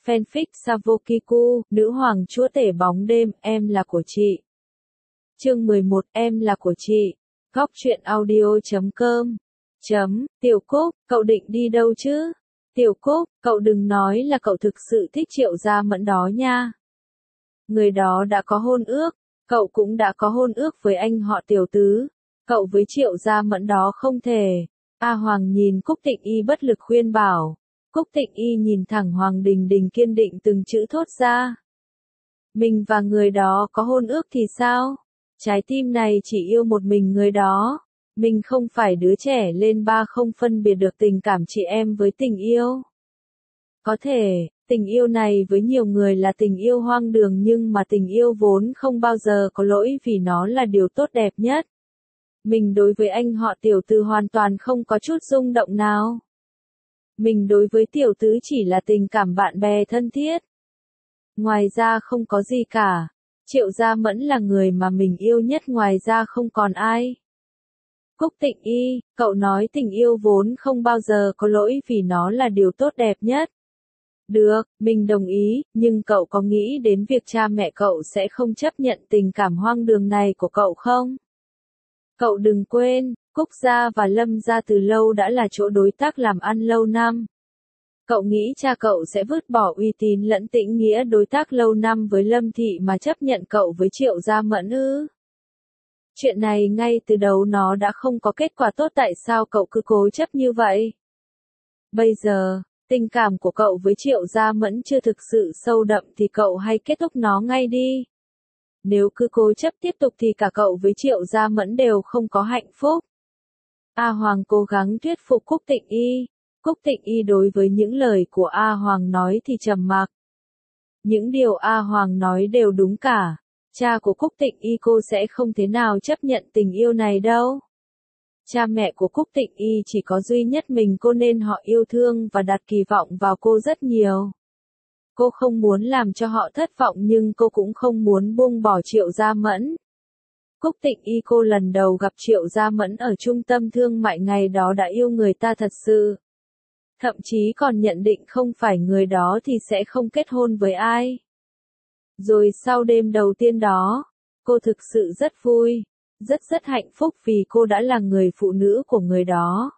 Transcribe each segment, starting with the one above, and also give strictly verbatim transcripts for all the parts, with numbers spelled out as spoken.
Fanfic Savokiku, nữ hoàng chúa tể bóng đêm, em là của chị. Chương mười một, em là của chị. Góc truyện audio chấm com. Chấm, Tiểu Cúc, cậu định đi đâu chứ? Tiểu Cúc, cậu đừng nói là cậu thực sự thích Triệu Gia Mẫn đó nha. Người đó đã có hôn ước, cậu cũng đã có hôn ước với anh họ Tiểu Tứ. Cậu với Triệu Gia Mẫn đó không thể. A Hoàng nhìn Cúc Tịnh Y bất lực khuyên bảo. Cúc Tịnh Y nhìn thẳng Hoàng Đình Đình kiên định từng chữ thốt ra. Mình và người đó có hôn ước thì sao? Trái tim này chỉ yêu một mình người đó. Mình không phải đứa trẻ lên ba không phân biệt được tình cảm chị em với tình yêu. Có thể, tình yêu này với nhiều người là tình yêu hoang đường nhưng mà tình yêu vốn không bao giờ có lỗi vì nó là điều tốt đẹp nhất. Mình đối với anh họ Tiểu Tứ hoàn toàn không có chút rung động nào. Mình đối với Tiểu Tứ chỉ là tình cảm bạn bè thân thiết. Ngoài ra không có gì cả. Triệu Gia Mẫn là người mà mình yêu nhất, ngoài ra không còn ai. Cúc Tịnh Y, cậu nói tình yêu vốn không bao giờ có lỗi vì nó là điều tốt đẹp nhất. Được, mình đồng ý, nhưng cậu có nghĩ đến việc cha mẹ cậu sẽ không chấp nhận tình cảm hoang đường này của cậu không? Cậu đừng quên, Cúc Gia và Lâm Gia từ lâu đã là chỗ đối tác làm ăn lâu năm. Cậu nghĩ cha cậu sẽ vứt bỏ uy tín lẫn tĩnh nghĩa đối tác lâu năm với Lâm Thị mà chấp nhận cậu với Triệu Gia Mẫn ư? Chuyện này ngay từ đầu nó đã không có kết quả tốt, tại sao cậu cứ cố chấp như vậy? Bây giờ, tình cảm của cậu với Triệu Gia Mẫn chưa thực sự sâu đậm thì cậu hãy kết thúc nó ngay đi. Nếu cứ cố chấp tiếp tục thì cả cậu với Triệu Gia Mẫn đều không có hạnh phúc. A Hoàng cố gắng thuyết phục Cúc Tịnh Y. Cúc Tịnh Y đối với những lời của A Hoàng nói thì trầm mặc. Những điều A Hoàng nói đều đúng cả. Cha của Cúc Tịnh Y cô sẽ không thế nào chấp nhận tình yêu này đâu. Cha mẹ của Cúc Tịnh Y chỉ có duy nhất mình cô nên họ yêu thương và đặt kỳ vọng vào cô rất nhiều. Cô không muốn làm cho họ thất vọng nhưng cô cũng không muốn buông bỏ Triệu Gia Mẫn. Cúc Tịnh Y cô lần đầu gặp Triệu Gia Mẫn ở trung tâm thương mại ngày đó đã yêu người ta thật sự. Thậm chí còn nhận định không phải người đó thì sẽ không kết hôn với ai. Rồi sau đêm đầu tiên đó, cô thực sự rất vui, rất rất hạnh phúc vì cô đã là người phụ nữ của người đó.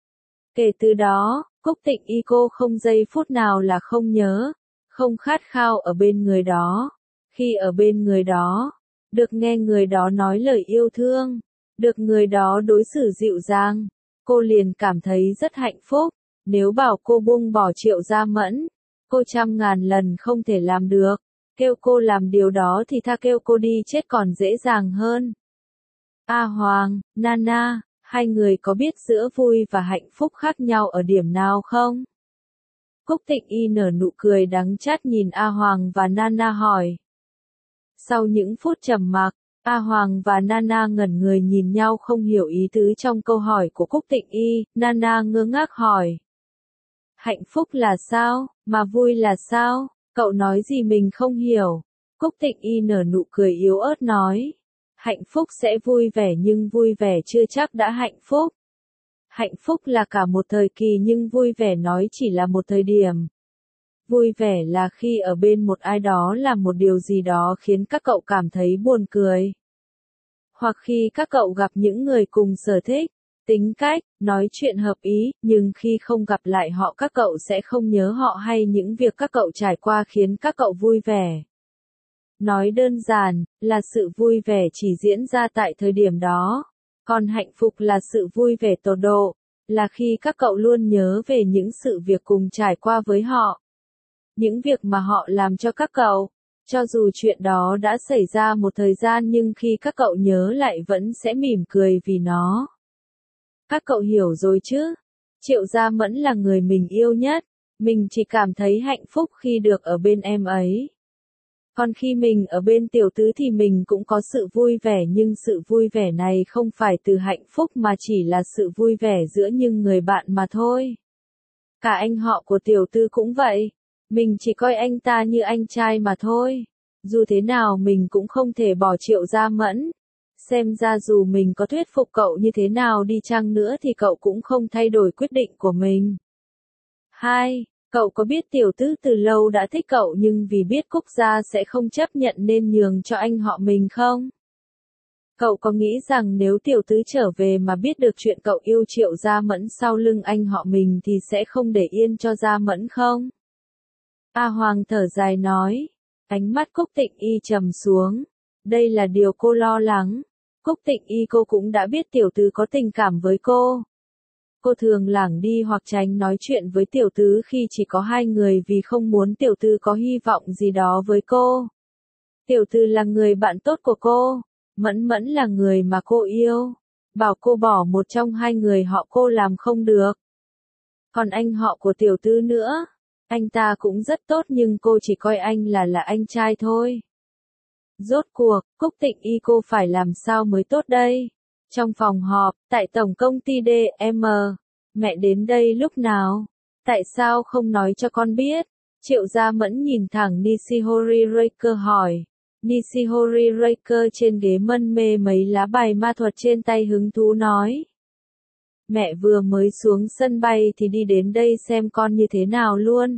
Kể từ đó, Cúc Tịnh Y cô không giây phút nào là không nhớ, không khát khao ở bên người đó. Khi ở bên người đó, được nghe người đó nói lời yêu thương, được người đó đối xử dịu dàng, cô liền cảm thấy rất hạnh phúc. Nếu bảo cô buông bỏ Triệu Gia Mẫn, cô trăm ngàn lần không thể làm được. Kêu cô làm điều đó thì tha kêu cô đi chết còn dễ dàng hơn. A Hoàng, Nana, hai người có biết giữa vui và hạnh phúc khác nhau ở điểm nào không? Cúc Tịnh Y nở nụ cười đắng chát nhìn A Hoàng và Nana hỏi. Sau những phút trầm mặc, A Hoàng và Nana ngẩn người nhìn nhau không hiểu ý tứ trong câu hỏi của Cúc Tịnh Y. Nana ngơ ngác hỏi. Hạnh phúc là sao, mà vui là sao? Cậu nói gì mình không hiểu. Cúc Tịnh Y nở nụ cười yếu ớt nói. Hạnh phúc sẽ vui vẻ nhưng vui vẻ chưa chắc đã hạnh phúc. Hạnh phúc là cả một thời kỳ nhưng vui vẻ nói chỉ là một thời điểm. Vui vẻ là khi ở bên một ai đó làm một điều gì đó khiến các cậu cảm thấy buồn cười. Hoặc khi các cậu gặp những người cùng sở thích, tính cách, nói chuyện hợp ý, nhưng khi không gặp lại họ các cậu sẽ không nhớ họ hay những việc các cậu trải qua khiến các cậu vui vẻ. Nói đơn giản, là sự vui vẻ chỉ diễn ra tại thời điểm đó. Còn hạnh phúc là sự vui vẻ tột độ, là khi các cậu luôn nhớ về những sự việc cùng trải qua với họ. Những việc mà họ làm cho các cậu, cho dù chuyện đó đã xảy ra một thời gian nhưng khi các cậu nhớ lại vẫn sẽ mỉm cười vì nó. Các cậu hiểu rồi chứ? Triệu Gia Mẫn là người mình yêu nhất, mình chỉ cảm thấy hạnh phúc khi được ở bên em ấy. Còn khi mình ở bên Tiểu Tứ thì mình cũng có sự vui vẻ nhưng sự vui vẻ này không phải từ hạnh phúc mà chỉ là sự vui vẻ giữa những người bạn mà thôi. Cả anh họ của Tiểu Tứ cũng vậy, mình chỉ coi anh ta như anh trai mà thôi. Dù thế nào mình cũng không thể bỏ Triệu Gia Mẫn. Xem ra dù mình có thuyết phục cậu như thế nào đi chăng nữa thì cậu cũng không thay đổi quyết định của mình. hai. Cậu có biết tiểu tứ từ lâu đã thích cậu nhưng vì biết Cúc gia sẽ không chấp nhận nên nhường cho anh họ mình không? Cậu có nghĩ rằng nếu tiểu tứ trở về mà biết được chuyện cậu yêu Triệu Gia Mẫn sau lưng anh họ mình thì sẽ không để yên cho Gia Mẫn không? A Hoàng thở dài nói. Ánh mắt Cúc Tịnh Y trầm xuống. Đây là điều cô lo lắng. Cúc Tịnh Y cô cũng đã biết tiểu tứ có tình cảm với cô. Cô thường lảng đi hoặc tránh nói chuyện với tiểu tứ khi chỉ có hai người vì không muốn tiểu tứ có hy vọng gì đó với cô. Tiểu tứ là người bạn tốt của cô. Mẫn Mẫn là người mà cô yêu. Bảo cô bỏ một trong hai người họ cô làm không được. Còn anh họ của tiểu tứ nữa. Anh ta cũng rất tốt nhưng cô chỉ coi anh là là anh trai thôi. Rốt cuộc, Cúc Tịnh Y cô phải làm sao mới tốt đây? Trong phòng họp, tại tổng công ty đê em, mẹ đến đây lúc nào? Tại sao không nói cho con biết? Triệu Gia Mẫn nhìn thẳng Nishihori Reika hỏi. Nishihori Reika trên ghế mân mê mấy lá bài ma thuật trên tay hứng thú nói. Mẹ vừa mới xuống sân bay thì đi đến đây xem con như thế nào luôn.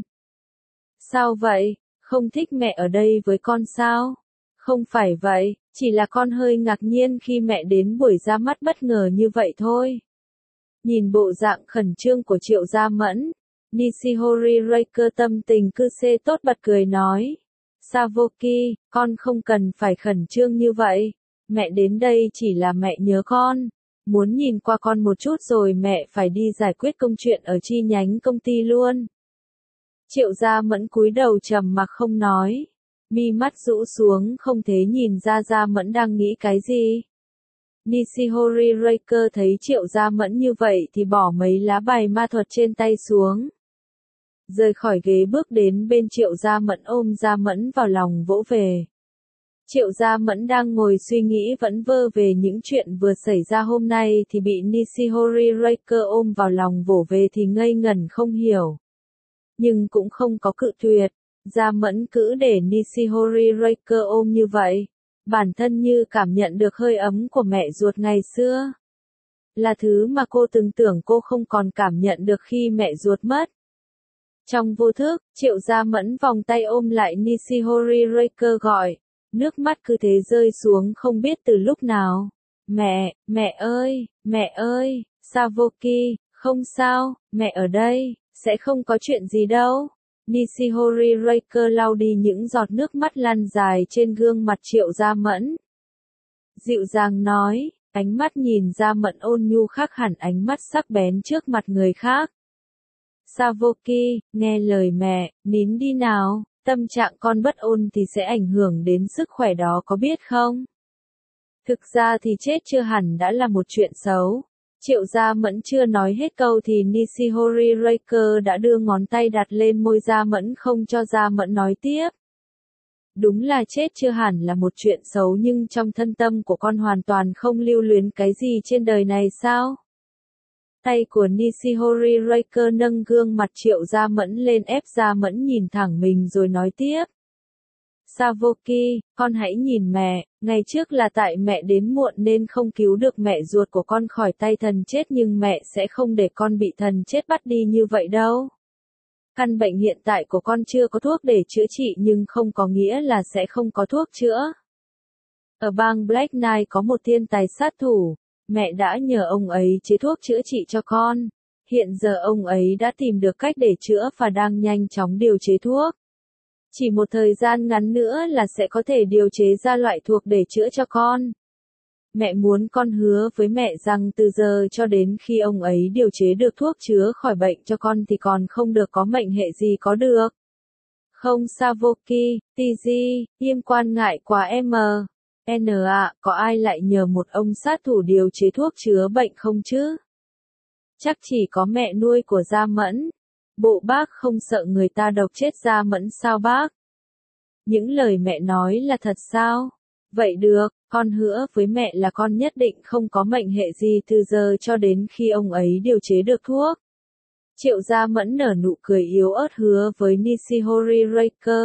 Sao vậy? Không thích mẹ ở đây với con sao? Không phải vậy, chỉ là con hơi ngạc nhiên khi mẹ đến buổi ra mắt bất ngờ như vậy thôi. Nhìn bộ dạng khẩn trương của Triệu Gia Mẫn, Nishihori Reika tâm tình cư xê tốt bật cười nói. Savoki, con không cần phải khẩn trương như vậy. Mẹ đến đây chỉ là mẹ nhớ con. Muốn nhìn qua con một chút rồi mẹ phải đi giải quyết công chuyện ở chi nhánh công ty luôn. Triệu Gia Mẫn cúi đầu trầm mặc không nói. Mi mắt rũ xuống không thể nhìn ra Gia Mẫn đang nghĩ cái gì. Nishihori Reika thấy Triệu Gia Mẫn như vậy thì bỏ mấy lá bài ma thuật trên tay xuống. Rời khỏi ghế bước đến bên Triệu Gia Mẫn ôm Gia Mẫn vào lòng vỗ về. Triệu Gia Mẫn đang ngồi suy nghĩ vẫn vơ về những chuyện vừa xảy ra hôm nay thì bị Nishihori Reika ôm vào lòng vỗ về thì ngây ngẩn không hiểu. Nhưng cũng không có cự tuyệt. Gia Mẫn cứ để Nishihori Reika ôm như vậy. Bản thân như cảm nhận được hơi ấm của mẹ ruột ngày xưa. Là thứ mà cô từng tưởng cô không còn cảm nhận được khi mẹ ruột mất. Trong vô thức, Triệu Gia Mẫn vòng tay ôm lại Nishihori Reika gọi. Nước mắt cứ thế rơi xuống không biết từ lúc nào. Mẹ, mẹ ơi, mẹ ơi, Savoki, không sao, mẹ ở đây, sẽ không có chuyện gì đâu. Nishihori Reika lau đi những giọt nước mắt lăn dài trên gương mặt Triệu Gia Mẫn. Dịu dàng nói, ánh mắt nhìn Gia Mẫn ôn nhu khác hẳn ánh mắt sắc bén trước mặt người khác. Savoki, nghe lời mẹ, nín đi nào, tâm trạng con bất ổn thì sẽ ảnh hưởng đến sức khỏe đó có biết không? Thực ra thì chết chưa hẳn đã là một chuyện xấu. Triệu Gia Mẫn chưa nói hết câu thì Nishihori Reika đã đưa ngón tay đặt lên môi Gia Mẫn không cho Gia Mẫn nói tiếp. Đúng là chết chưa hẳn là một chuyện xấu nhưng trong thân tâm của con hoàn toàn không lưu luyến cái gì trên đời này sao? Tay của Nishihori Reika nâng gương mặt Triệu Gia Mẫn lên ép Gia Mẫn nhìn thẳng mình rồi nói tiếp. Savoki, con hãy nhìn mẹ, ngày trước là tại mẹ đến muộn nên không cứu được mẹ ruột của con khỏi tay thần chết nhưng mẹ sẽ không để con bị thần chết bắt đi như vậy đâu. Căn bệnh hiện tại của con chưa có thuốc để chữa trị nhưng không có nghĩa là sẽ không có thuốc chữa. Ở bang Black Knight có một thiên tài sát thủ, mẹ đã nhờ ông ấy chế thuốc chữa trị cho con. Hiện giờ ông ấy đã tìm được cách để chữa và đang nhanh chóng điều chế thuốc. Chỉ một thời gian ngắn nữa là sẽ có thể điều chế ra loại thuốc để chữa cho con. Mẹ muốn con hứa với mẹ rằng từ giờ cho đến khi ông ấy điều chế được thuốc chữa khỏi bệnh cho con thì còn không được có mệnh hệ gì có được. Không Savoki, tê giê, im quan ngại quá em. N ạ, có ai lại nhờ một ông sát thủ điều chế thuốc chữa bệnh không chứ? Chắc chỉ có mẹ nuôi của Gia Mẫn. Bộ bác không sợ người ta độc chết Gia Mẫn sao bác? Những lời mẹ nói là thật sao? Vậy được, con hứa với mẹ là con nhất định không có mệnh hệ gì từ giờ cho đến khi ông ấy điều chế được thuốc. Triệu Gia Mẫn nở nụ cười yếu ớt hứa với Nishihori Reika.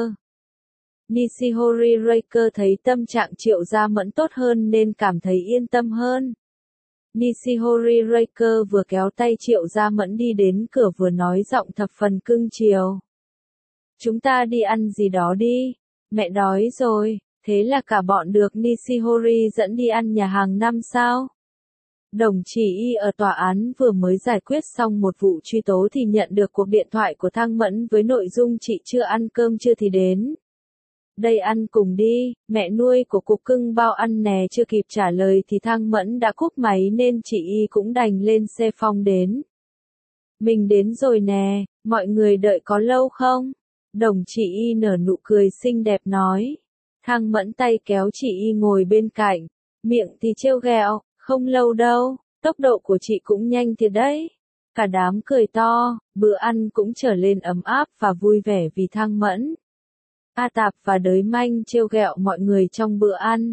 Nishihori Reika thấy tâm trạng Triệu Gia Mẫn tốt hơn nên cảm thấy yên tâm hơn. Nishihori Reika vừa kéo tay Triệu Gia Mẫn đi đến cửa vừa nói giọng thập phần cưng chiều. Chúng ta đi ăn gì đó đi, mẹ đói rồi, thế là cả bọn được Nishihori dẫn đi ăn nhà hàng năm sao? Đồng chỉ y ở tòa án vừa mới giải quyết xong một vụ truy tố thì nhận được cuộc điện thoại của Thang Mẫn với nội dung chị chưa ăn cơm chưa thì đến. Đây ăn cùng đi, mẹ nuôi của cục cưng bao ăn nè. Chưa kịp trả lời thì Thang Mẫn đã cúp máy nên chị y cũng đành lên xe phong đến. Mình đến rồi nè, mọi người đợi có lâu không? Đồng chỉ y nở nụ cười xinh đẹp nói. Thang Mẫn tay kéo chị y ngồi bên cạnh, miệng thì trêu ghẹo, không lâu đâu, tốc độ của chị cũng nhanh thiệt đấy. Cả đám cười to, bữa ăn cũng trở lên ấm áp và vui vẻ vì Thang Mẫn, A Tạp và Đới Manh trêu ghẹo mọi người trong bữa ăn.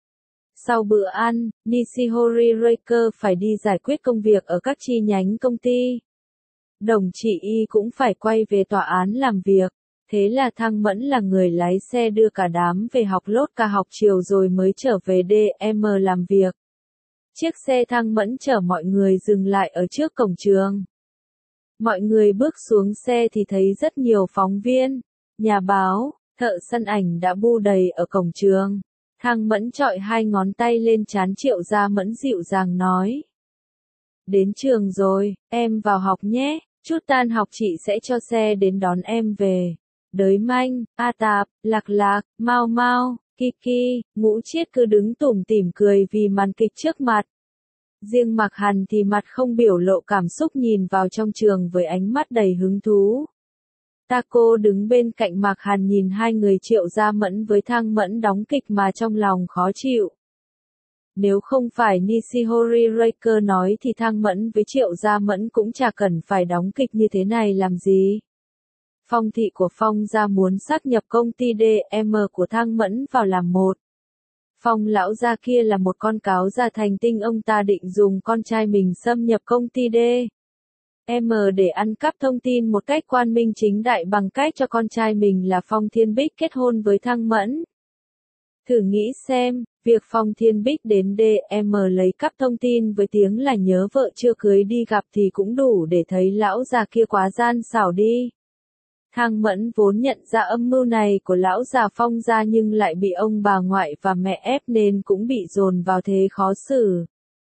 Sau bữa ăn, Nishihori Reika phải đi giải quyết công việc ở các chi nhánh công ty. Đồng chỉ y cũng phải quay về tòa án làm việc. Thế là Thang Mẫn là người lái xe đưa cả đám về học lốt cả học chiều rồi mới trở về đê em làm việc. Chiếc xe Thang Mẫn chở mọi người dừng lại ở trước cổng trường. Mọi người bước xuống xe thì thấy rất nhiều phóng viên, nhà báo, thợ săn ảnh đã bu đầy ở cổng trường. Thang Mẫn chọi hai ngón tay lên trán Triệu Gia Mẫn dịu dàng nói. Đến trường rồi, em vào học nhé, chút tan học chị sẽ cho xe đến đón em về. Đới Manh, A Tạp, Lạc Lạc, Mau Mau, Kiki, Ngũ Chiết cứ đứng tủm tỉm cười vì màn kịch trước mặt. Riêng Mạc Hàn thì mặt không biểu lộ cảm xúc nhìn vào trong trường với ánh mắt đầy hứng thú. Taco đứng bên cạnh Mạc Hàn nhìn hai người Triệu Gia Mẫn với Thang Mẫn đóng kịch mà trong lòng khó chịu. Nếu không phải Nishihori Reika nói thì Thang Mẫn với Triệu Gia Mẫn cũng chả cần phải đóng kịch như thế này làm gì. Phong thị của Phong gia muốn sáp nhập công ty đê em của Thang Mẫn vào làm một. Phong lão gia kia là một con cáo già thành tinh, ông ta định dùng con trai mình xâm nhập công ty đê em để ăn cắp thông tin một cách quang minh chính đại bằng cách cho con trai mình là Phong Thiên Bích kết hôn với Thang Mẫn. Thử nghĩ xem, việc Phong Thiên Bích đến đê em lấy cắp thông tin với tiếng là nhớ vợ chưa cưới đi gặp thì cũng đủ để thấy lão già kia quá gian xảo đi. Thang Mẫn vốn nhận ra âm mưu này của lão già Phong gia nhưng lại bị ông bà ngoại và mẹ ép nên cũng bị dồn vào thế khó xử.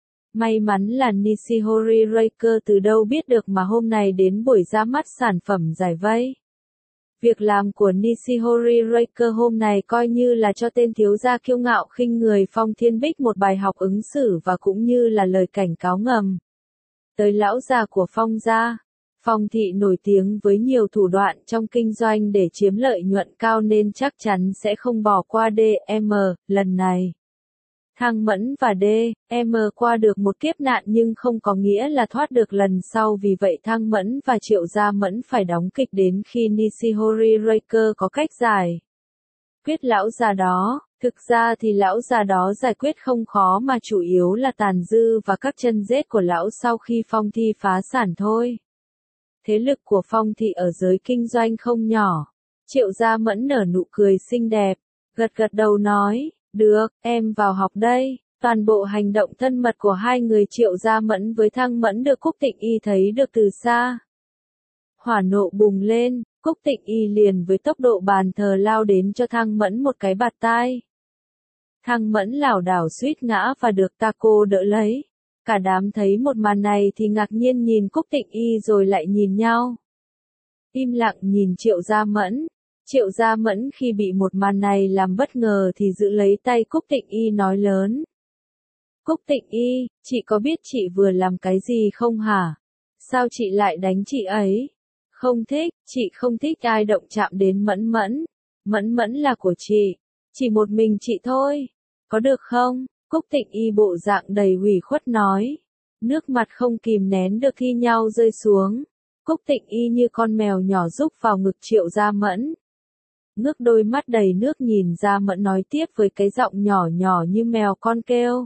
May mắn là Nishihori Reika từ đâu biết được mà hôm nay đến buổi ra mắt sản phẩm giải vây. Việc làm của Nishihori Reika hôm nay coi như là cho tên thiếu gia kiêu ngạo khinh người Phong Thiên Bích một bài học ứng xử và cũng như là lời cảnh cáo ngầm. Tới lão già của Phong gia. Phong thị nổi tiếng với nhiều thủ đoạn trong kinh doanh để chiếm lợi nhuận cao nên chắc chắn sẽ không bỏ qua đê em lần này. Thang Mẫn và đê em qua được một kiếp nạn nhưng không có nghĩa là thoát được lần sau, vì vậy Thang Mẫn và Triệu Gia Mẫn phải đóng kịch đến khi Nishihori Reika có cách giải quyết lão già đó. Thực ra thì lão già đó giải quyết không khó mà chủ yếu là tàn dư và các chân rết của lão sau khi Phong thị phá sản thôi. Thế lực của Phong thị ở giới kinh doanh không nhỏ. Triệu Gia Mẫn nở nụ cười xinh đẹp, gật gật đầu nói, được, em vào học đây. Toàn bộ hành động thân mật của hai người Triệu Gia Mẫn với Thang Mẫn được Cúc Tịnh Y thấy được từ xa. Hỏa nộ bùng lên, Cúc Tịnh Y liền với tốc độ bàn thờ lao đến cho Thang Mẫn một cái bạt tai. Thang Mẫn lảo đảo suýt ngã và được Taco đỡ lấy. Cả đám thấy một màn này thì ngạc nhiên nhìn Cúc Tịnh Y rồi lại nhìn nhau. Im lặng nhìn Triệu Gia Mẫn. Triệu Gia Mẫn khi bị một màn này làm bất ngờ thì giữ lấy tay Cúc Tịnh Y nói lớn. Cúc Tịnh Y, chị có biết chị vừa làm cái gì không hả? Sao chị lại đánh chị ấy? Không thích, chị không thích ai động chạm đến Mẫn Mẫn. Mẫn Mẫn là của chị. Chỉ một mình chị thôi. Có được không? Cúc Tịnh Y bộ dạng đầy ủy khuất nói. Nước mặt không kìm nén được thi nhau rơi xuống. Cúc Tịnh Y như con mèo nhỏ rúc vào ngực Triệu Gia Mẫn. Ngước đôi mắt đầy nước nhìn Gia Mẫn nói tiếp với cái giọng nhỏ nhỏ như mèo con kêu.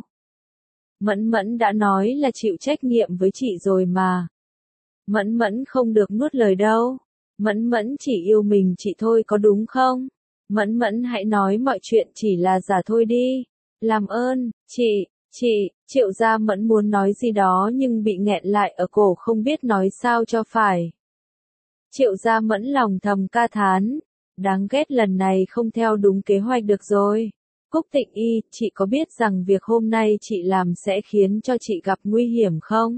Mẫn Mẫn đã nói là chịu trách nhiệm với chị rồi mà. Mẫn Mẫn không được nuốt lời đâu. Mẫn Mẫn chỉ yêu mình chị thôi có đúng không? Mẫn Mẫn hãy nói mọi chuyện chỉ là giả thôi đi. Làm ơn, chị, Chị, Triệu Gia Mẫn muốn nói gì đó nhưng bị nghẹn lại ở cổ không biết nói sao cho phải. Triệu Gia Mẫn lòng thầm ca thán, đáng ghét lần này không theo đúng kế hoạch được rồi. Cúc Tịnh Y, chị có biết rằng việc hôm nay chị làm sẽ khiến cho chị gặp nguy hiểm không?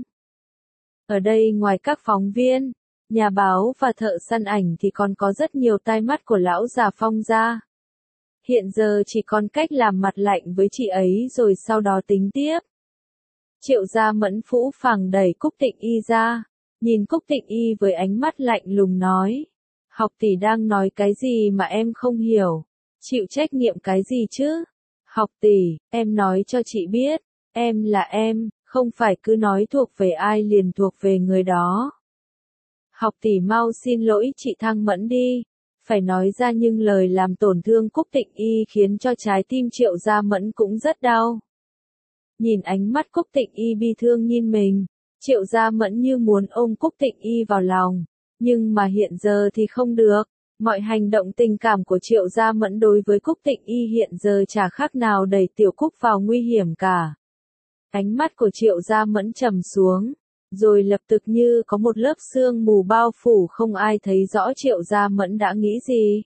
Ở đây ngoài các phóng viên, nhà báo và thợ săn ảnh thì còn có rất nhiều tai mắt của lão già Phong gia. Hiện giờ chỉ còn cách làm mặt lạnh với chị ấy rồi sau đó tính tiếp. Triệu Gia Mẫn phũ phàng đẩy Cúc Tịnh Y ra, nhìn Cúc Tịnh Y với ánh mắt lạnh lùng nói. Học tỷ đang nói cái gì mà em không hiểu, chịu trách nhiệm cái gì chứ? Học tỷ, em nói cho chị biết, em là em, không phải cứ nói thuộc về ai liền thuộc về người đó. Học tỷ mau xin lỗi chị Thang Mẫn đi. Phải nói ra nhưng lời làm tổn thương Cúc Tịnh Y khiến cho trái tim Triệu Gia Mẫn cũng rất đau. Nhìn ánh mắt Cúc Tịnh Y bi thương nhìn mình, Triệu Gia Mẫn như muốn ôm Cúc Tịnh Y vào lòng, nhưng mà hiện giờ thì không được. Mọi hành động tình cảm của Triệu Gia Mẫn đối với Cúc Tịnh Y hiện giờ chả khác nào đẩy Tiểu Cúc vào nguy hiểm cả. Ánh mắt của Triệu Gia Mẫn trầm xuống, rồi lập tức như có một lớp sương mù bao phủ không ai thấy rõ Triệu Gia Mẫn đã nghĩ gì.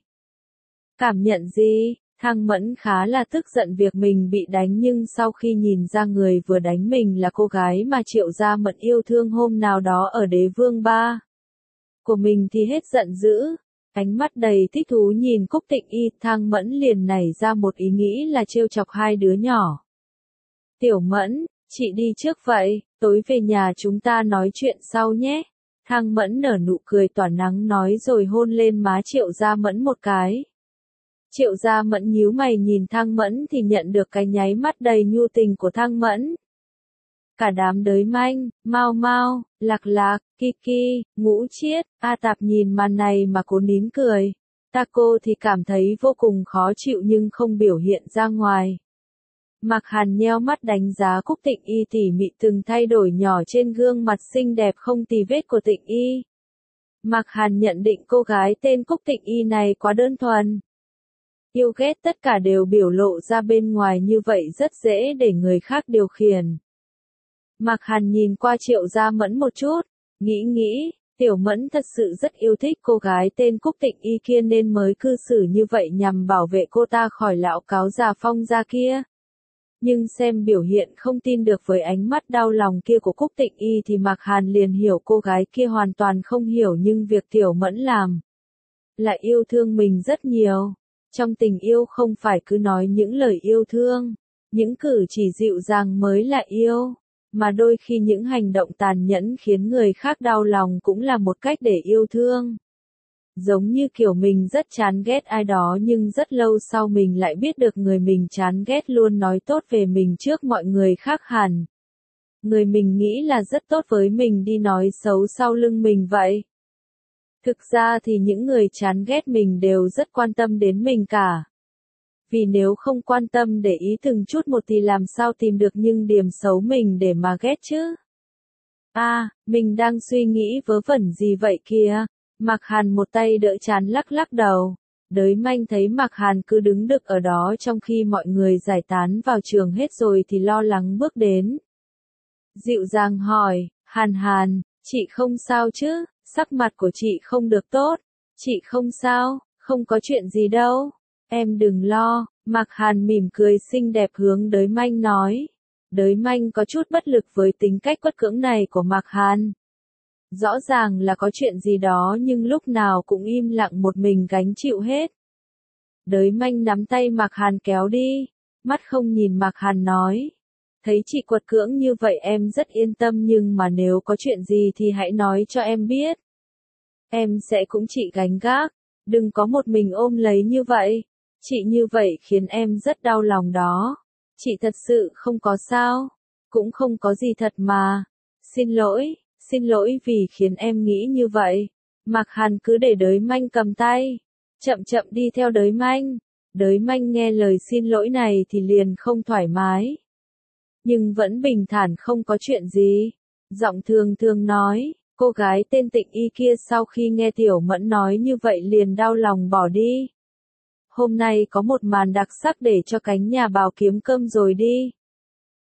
Cảm nhận gì? Thang Mẫn khá là tức giận việc mình bị đánh nhưng sau khi nhìn ra người vừa đánh mình là cô gái mà Triệu Gia Mẫn yêu thương hôm nào đó ở Đế Vương Ba của mình thì hết giận dữ. Ánh mắt đầy thích thú nhìn Cúc Tịnh Y, Thang Mẫn liền nảy ra một ý nghĩ là trêu chọc hai đứa nhỏ. Tiểu Mẫn, chị đi trước vậy, tối về nhà chúng ta nói chuyện sau nhé. Thang Mẫn nở nụ cười tỏa nắng nói rồi hôn lên má Triệu Gia Mẫn một cái. Triệu Gia Mẫn nhíu mày nhìn Thang Mẫn thì nhận được cái nháy mắt đầy nhu tình của Thang Mẫn. Cả đám đới manh, Mau Mau, Lạc Lạc, Kiki, Ngũ Chiết, A Tạp nhìn màn này mà cố nín cười. Taco thì cảm thấy vô cùng khó chịu nhưng không biểu hiện ra ngoài. Mạc Hàn nheo mắt đánh giá Cúc Tịnh Y tỉ mỉ từng thay đổi nhỏ trên gương mặt xinh đẹp không tì vết của Tịnh Y. Mạc Hàn nhận định cô gái tên Cúc Tịnh Y này quá đơn thuần. Yêu ghét tất cả đều biểu lộ ra bên ngoài như vậy rất dễ để người khác điều khiển. Mạc Hàn nhìn qua Triệu Gia Mẫn một chút, nghĩ nghĩ, Tiểu Mẫn thật sự rất yêu thích cô gái tên Cúc Tịnh Y kia nên mới cư xử như vậy nhằm bảo vệ cô ta khỏi lão cáo già Phong gia kia. Nhưng xem biểu hiện không tin được với ánh mắt đau lòng kia của Cúc Tịnh Y thì Mạc Hàn liền hiểu cô gái kia hoàn toàn không hiểu nhưng việc Tiểu Mẫn làm là yêu thương mình rất nhiều. Trong tình yêu không phải cứ nói những lời yêu thương, những cử chỉ dịu dàng mới là yêu, mà đôi khi những hành động tàn nhẫn khiến người khác đau lòng cũng là một cách để yêu thương. Giống như kiểu mình rất chán ghét ai đó nhưng rất lâu sau mình lại biết được người mình chán ghét luôn nói tốt về mình trước mọi người khác hẳn. Người mình nghĩ là rất tốt với mình đi nói xấu sau lưng mình vậy. Thực ra thì những người chán ghét mình đều rất quan tâm đến mình cả. Vì nếu không quan tâm để ý từng chút một thì làm sao tìm được những điểm xấu mình để mà ghét chứ? À, mình đang suy nghĩ vớ vẩn gì vậy kìa? Mạc Hàn một tay đỡ chán lắc lắc đầu. Đới manh thấy Mạc Hàn cứ đứng đực ở đó trong khi mọi người giải tán vào trường hết rồi thì lo lắng bước đến. Dịu dàng hỏi, Hàn Hàn, chị không sao chứ? Sắc mặt của chị không được tốt. Chị không sao, không có chuyện gì đâu. Em đừng lo, Mạc Hàn mỉm cười xinh đẹp hướng Đới manh nói. Đới manh có chút bất lực với tính cách quất cưỡng này của Mạc Hàn. Rõ ràng là có chuyện gì đó nhưng lúc nào cũng im lặng một mình gánh chịu hết. Đới manh nắm tay Mạc Hàn kéo đi, mắt không nhìn Mạc Hàn nói. Thấy chị quật cưỡng như vậy em rất yên tâm nhưng mà nếu có chuyện gì thì hãy nói cho em biết. Em sẽ cũng chị gánh gác, đừng có một mình ôm lấy như vậy. Chị như vậy khiến em rất đau lòng đó. Chị thật sự không có sao, cũng không có gì thật mà. Xin lỗi, xin lỗi vì khiến em nghĩ như vậy. Mạc Hàn cứ để Đới manh cầm tay, chậm chậm đi theo Đới manh. Đới manh nghe lời xin lỗi này thì liền không thoải mái. Nhưng vẫn bình thản không có chuyện gì. Giọng thường thường nói, cô gái tên Tịnh Y kia sau khi nghe Tiểu Mẫn nói như vậy liền đau lòng bỏ đi. Hôm nay có một màn đặc sắc để cho cánh nhà bào kiếm cơm rồi đi.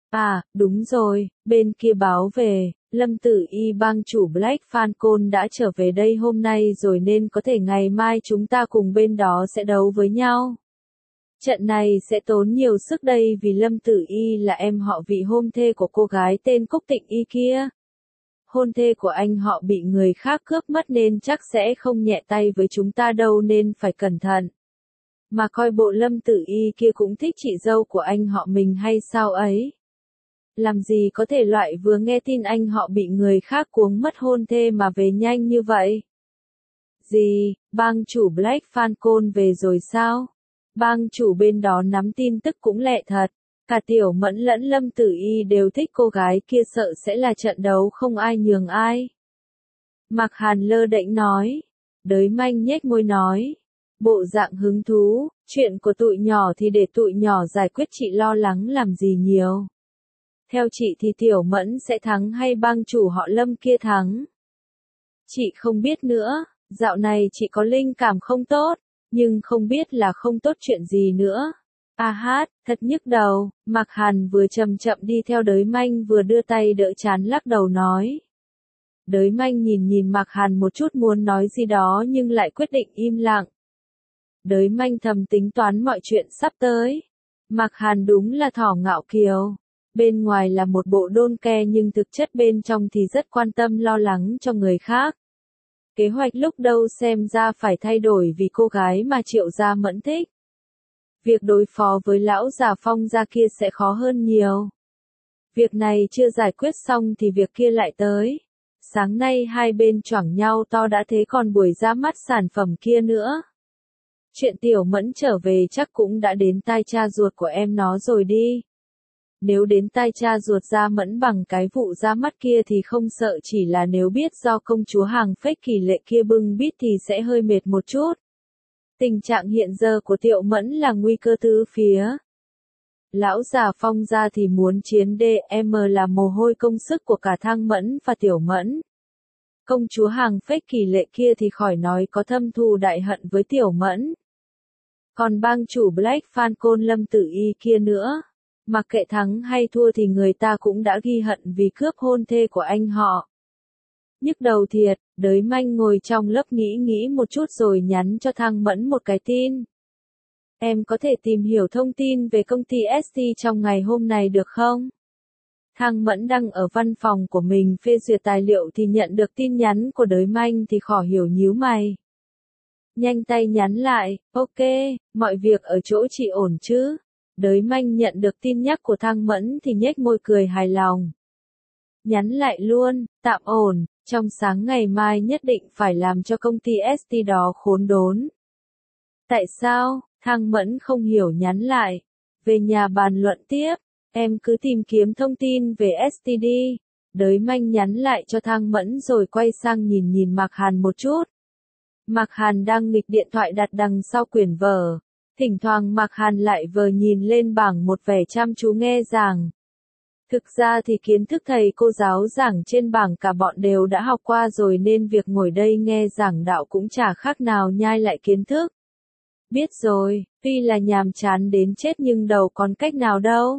À, đúng rồi, bên kia báo về, Lâm Tử Y bang chủ Black Falcon đã trở về đây hôm nay rồi nên có thể ngày mai chúng ta cùng bên đó sẽ đấu với nhau. Trận này sẽ tốn nhiều sức đây vì Lâm Tử Y là em họ vị hôn thê của cô gái tên Cúc Tịnh Y kia. Hôn thê của anh họ bị người khác cướp mất nên chắc sẽ không nhẹ tay với chúng ta đâu nên phải cẩn thận. Mà coi bộ Lâm Tử Y kia cũng thích chị dâu của anh họ mình hay sao ấy. Làm gì có thể loại vừa nghe tin anh họ bị người khác cuống mất hôn thê mà về nhanh như vậy? Gì, bang chủ Black Falcon về rồi sao? Bang chủ bên đó nắm tin tức cũng lẹ thật. Cả Tiểu Mẫn lẫn Lâm Tử Y đều thích cô gái kia, sợ sẽ là trận đấu không ai nhường ai. Mạc Hàn lơ đễnh nói. Đới Manh nhếch môi nói. Bộ dạng hứng thú, chuyện của tụi nhỏ thì để tụi nhỏ giải quyết, chị lo lắng làm gì nhiều. Theo chị thì Tiểu Mẫn sẽ thắng hay bang chủ họ Lâm kia thắng? Chị không biết nữa, dạo này chị có linh cảm không tốt, nhưng không biết là không tốt chuyện gì nữa. A hát, thật nhức đầu, Mạc Hàn vừa chậm chậm đi theo Đới Manh vừa đưa tay đỡ trán lắc đầu nói. Đới Manh nhìn nhìn Mạc Hàn một chút muốn nói gì đó nhưng lại quyết định im lặng. Đới Manh thầm tính toán mọi chuyện sắp tới. Mạc Hàn đúng là thỏ ngạo kiều. Bên ngoài là một bộ đôn ke nhưng thực chất bên trong thì rất quan tâm lo lắng cho người khác. Kế hoạch lúc đầu xem ra phải thay đổi vì cô gái mà Triệu gia Mẫn thích. Việc đối phó với lão già Phong gia kia sẽ khó hơn nhiều. Việc này chưa giải quyết xong thì việc kia lại tới. Sáng nay hai bên choảng nhau to đã thế còn buổi ra mắt sản phẩm kia nữa. Chuyện Tiểu Mẫn trở về chắc cũng đã đến tai cha ruột của em nó rồi đi. Nếu đến tai cha ruột Gia Mẫn bằng cái vụ ra mắt kia thì không sợ, chỉ là nếu biết do công chúa hàng phếch Kỳ Lệ kia bưng bít thì sẽ hơi mệt một chút. Tình trạng hiện giờ của Tiểu Mẫn là nguy cơ tứ phía. Lão già Phong gia thì muốn chiến đê em là mồ hôi công sức của cả Thang Mẫn và Tiểu Mẫn. Công chúa hàng phếch Kỳ Lệ kia thì khỏi nói có thâm thù đại hận với Tiểu Mẫn. Còn bang chủ Black Falcon Lâm Tử Y kia nữa. Mặc kệ thắng hay thua thì người ta cũng đã ghi hận vì cướp hôn thê của anh họ. Nhức đầu thiệt, Đới Manh ngồi trong lớp nghĩ nghĩ một chút rồi nhắn cho Thang Mẫn một cái tin. Em có thể tìm hiểu thông tin về công ty ét tê trong ngày hôm này được không? Thang Mẫn đang ở văn phòng của mình phê duyệt tài liệu thì nhận được tin nhắn của Đới Manh thì khó hiểu nhíu mày. Nhanh tay nhắn lại, ok, mọi việc ở chỗ chị ổn chứ? Đới Manh nhận được tin nhắc của Thang Mẫn thì nhếch môi cười hài lòng. Nhắn lại luôn, tạm ổn, trong sáng ngày mai nhất định phải làm cho công ty ét tê đó khốn đốn. Tại sao? Thang Mẫn không hiểu nhắn lại. Về nhà bàn luận tiếp, em cứ tìm kiếm thông tin về ét tê đi. Đới Manh nhắn lại cho Thang Mẫn rồi quay sang nhìn nhìn Mạc Hàn một chút. Mạc Hàn đang nghịch điện thoại đặt đằng sau quyển vở. Thỉnh thoảng Mạc Hàn lại vờ nhìn lên bảng một vẻ chăm chú nghe giảng. Thực ra thì kiến thức thầy cô giáo giảng trên bảng cả bọn đều đã học qua rồi nên việc ngồi đây nghe giảng đạo cũng chả khác nào nhai lại kiến thức. Biết rồi, tuy là nhàm chán đến chết nhưng đâu còn cách nào đâu.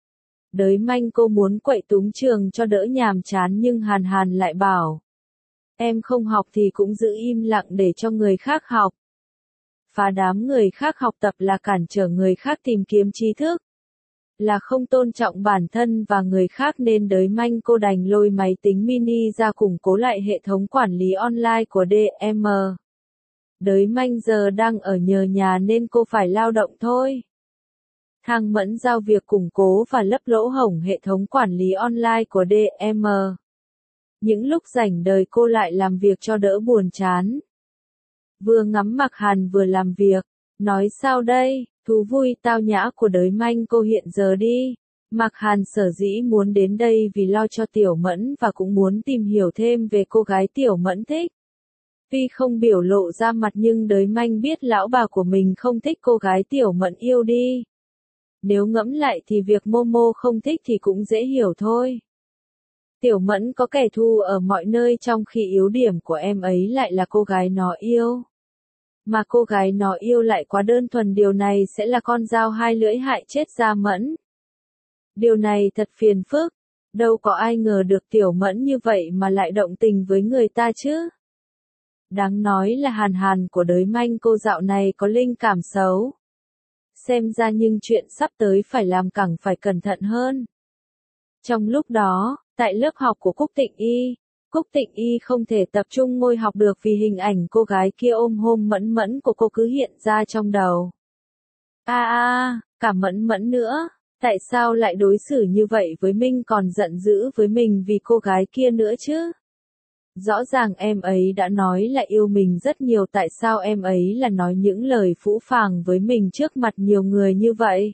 Đới Manh cô muốn quậy túng trường cho đỡ nhàm chán nhưng Hàn Hàn lại bảo. Em không học thì cũng giữ im lặng để cho người khác học. Phá đám người khác học tập là cản trở người khác tìm kiếm tri thức. Là không tôn trọng bản thân và người khác nên Đới Manh cô đành lôi máy tính mini ra củng cố lại hệ thống quản lý online của đê em. Đới Manh giờ đang ở nhờ nhà nên cô phải lao động thôi. Thang Mẫn giao việc củng cố và lấp lỗ hổng hệ thống quản lý online của đê em. Những lúc rảnh đời cô lại làm việc cho đỡ buồn chán. Vừa ngắm Mạc Hàn vừa làm việc, nói sao đây, thú vui tao nhã của Đới Manh cô hiện giờ đi. Mạc Hàn sở dĩ muốn đến đây vì lo cho Tiểu Mẫn và cũng muốn tìm hiểu thêm về cô gái Tiểu Mẫn thích. Tuy không biểu lộ ra mặt nhưng Đới Manh biết lão bà của mình không thích cô gái Tiểu Mẫn yêu đi. Nếu ngẫm lại thì việc Momo không thích thì cũng dễ hiểu thôi. Tiểu Mẫn có kẻ thù ở mọi nơi trong khi yếu điểm của em ấy lại là cô gái nó yêu. Mà cô gái nó yêu lại quá đơn thuần, điều này sẽ là con dao hai lưỡi hại chết Gia Mẫn. Điều này thật phiền phức. Đâu có ai ngờ được Tiểu Mẫn như vậy mà lại động tình với người ta chứ. Đáng nói là Hàn Hàn của đới manh cô dạo này có linh cảm xấu. Xem ra nhưng chuyện sắp tới phải làm càng phải cẩn thận hơn. Trong lúc đó, tại lớp học của Cúc Tịnh Y, Cúc Tịnh Y không thể tập trung ngồi học được vì hình ảnh cô gái kia ôm hôn Mẫn Mẫn của cô cứ hiện ra trong đầu. A a, cả Mẫn Mẫn nữa, tại sao lại đối xử như vậy với Minh còn giận dữ với mình vì cô gái kia nữa chứ? Rõ ràng em ấy đã nói là yêu mình rất nhiều, tại sao em ấy là nói những lời phũ phàng với mình trước mặt nhiều người như vậy?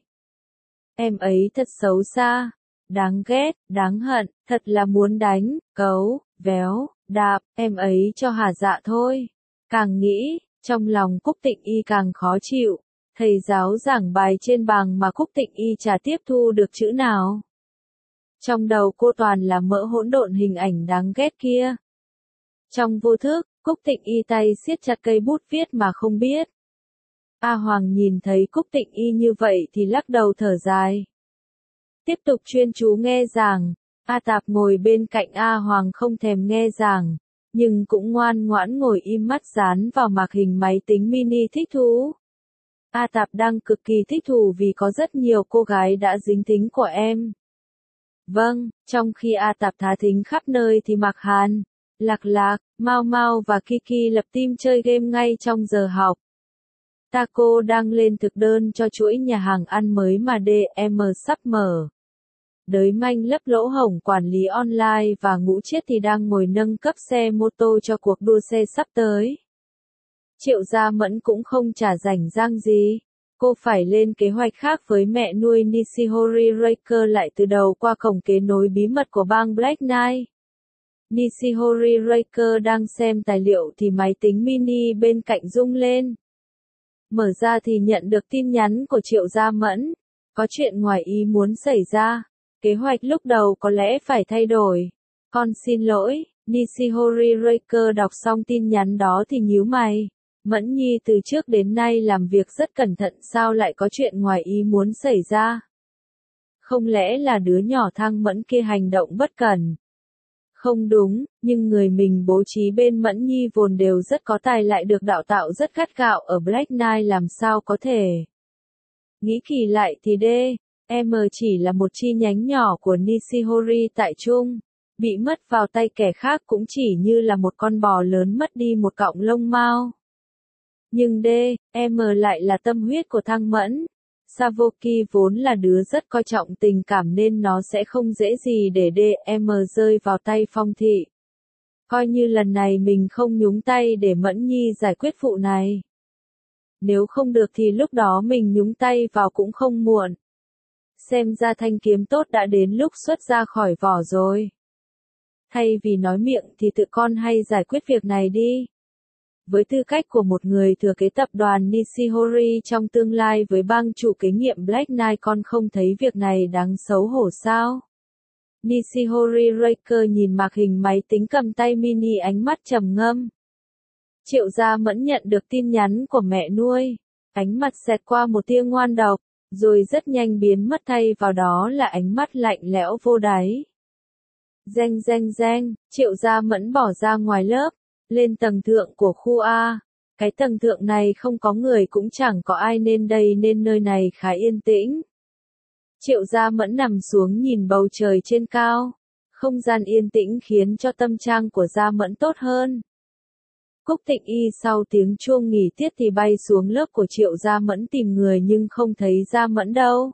Em ấy thật xấu xa, đáng ghét, đáng hận, thật là muốn đánh, cấu, véo, đạp, em ấy cho hả dạ thôi. Càng nghĩ, trong lòng Cúc Tịnh Y càng khó chịu, thầy giáo giảng bài trên bảng mà Cúc Tịnh Y chả tiếp thu được chữ nào. Trong đầu cô toàn là mỡ hỗn độn hình ảnh đáng ghét kia. Trong vô thức, Cúc Tịnh Y tay siết chặt cây bút viết mà không biết. A Hoàng nhìn thấy Cúc Tịnh Y như vậy thì lắc đầu thở dài. Tiếp tục chuyên chú nghe giảng, A Tạp ngồi bên cạnh A Hoàng không thèm nghe giảng, nhưng cũng ngoan ngoãn ngồi im mắt dán vào màn hình máy tính mini thích thú. A Tạp đang cực kỳ thích thú vì có rất nhiều cô gái đã dính tính của em. Vâng, trong khi A Tạp thá thính khắp nơi thì Mạc Hàn, Lạc Lạc, Mau Mau và Kiki lập team chơi game ngay trong giờ học. Taco đang lên thực đơn cho chuỗi nhà hàng ăn mới mà đê em sắp mở. Đới manh lấp lỗ hổng quản lý online và Ngũ Chiết thì đang ngồi nâng cấp xe mô tô cho cuộc đua xe sắp tới. Triệu Gia Mẫn cũng không chả rảnh rang gì. Cô phải lên kế hoạch khác với mẹ nuôi Nishihori Reika lại từ đầu qua cổng kế nối bí mật của bang Black Knight. Nishihori Reika đang xem tài liệu thì máy tính mini bên cạnh rung lên. Mở ra thì nhận được tin nhắn của Triệu Gia Mẫn. Có chuyện ngoài ý muốn xảy ra. Kế hoạch lúc đầu có lẽ phải thay đổi. Con xin lỗi, Nishihori Reika đọc xong tin nhắn đó thì nhíu mày. Mẫn Nhi từ trước đến nay làm việc rất cẩn thận, sao lại có chuyện ngoài ý muốn xảy ra? Không lẽ là đứa nhỏ Thang Mẫn kia hành động bất cẩn? Không đúng, nhưng người mình bố trí bên Mẫn Nhi vốn đều rất có tài lại được đào tạo rất gắt gao ở Black Knight, làm sao có thể? Nghĩ kỳ lại thì đê, em chỉ là một chi nhánh nhỏ của Nishihori tại Trung. Bị mất vào tay kẻ khác cũng chỉ như là một con bò lớn mất đi một cọng lông mao. Nhưng đê, em lại là tâm huyết của Thang Mẫn. Savoki vốn là đứa rất coi trọng tình cảm nên nó sẽ không dễ gì để đê em rơi vào tay Phong Thị. Coi như lần này mình không nhúng tay để Mẫn Nhi giải quyết vụ này. Nếu không được thì lúc đó mình nhúng tay vào cũng không muộn. Xem ra thanh kiếm tốt đã đến lúc xuất ra khỏi vỏ rồi. Thay vì nói miệng thì tự con hay giải quyết việc này đi. Với tư cách của một người thừa kế tập đoàn Nishihori trong tương lai với bang chủ kế nhiệm Black Knight, con không thấy việc này đáng xấu hổ sao? Nishihori Reika nhìn màn hình máy tính cầm tay mini ánh mắt trầm ngâm. Triệu Gia Mẫn nhận được tin nhắn của mẹ nuôi. Ánh mắt xẹt qua một tia ngoan độc, rồi rất nhanh biến mất, thay vào đó là ánh mắt lạnh lẽo vô đáy. Reng reng reng, Triệu Gia Mẫn bỏ ra ngoài lớp. Lên tầng thượng của khu A. Cái tầng thượng này không có người cũng chẳng có ai nên đây nên nơi này khá yên tĩnh. Triệu Gia Mẫn nằm xuống nhìn bầu trời trên cao. Không gian yên tĩnh khiến cho tâm trạng của Gia Mẫn tốt hơn. Cúc Tịnh Y sau tiếng chuông nghỉ tiết thì bay xuống lớp của Triệu Gia Mẫn tìm người nhưng không thấy Gia Mẫn đâu.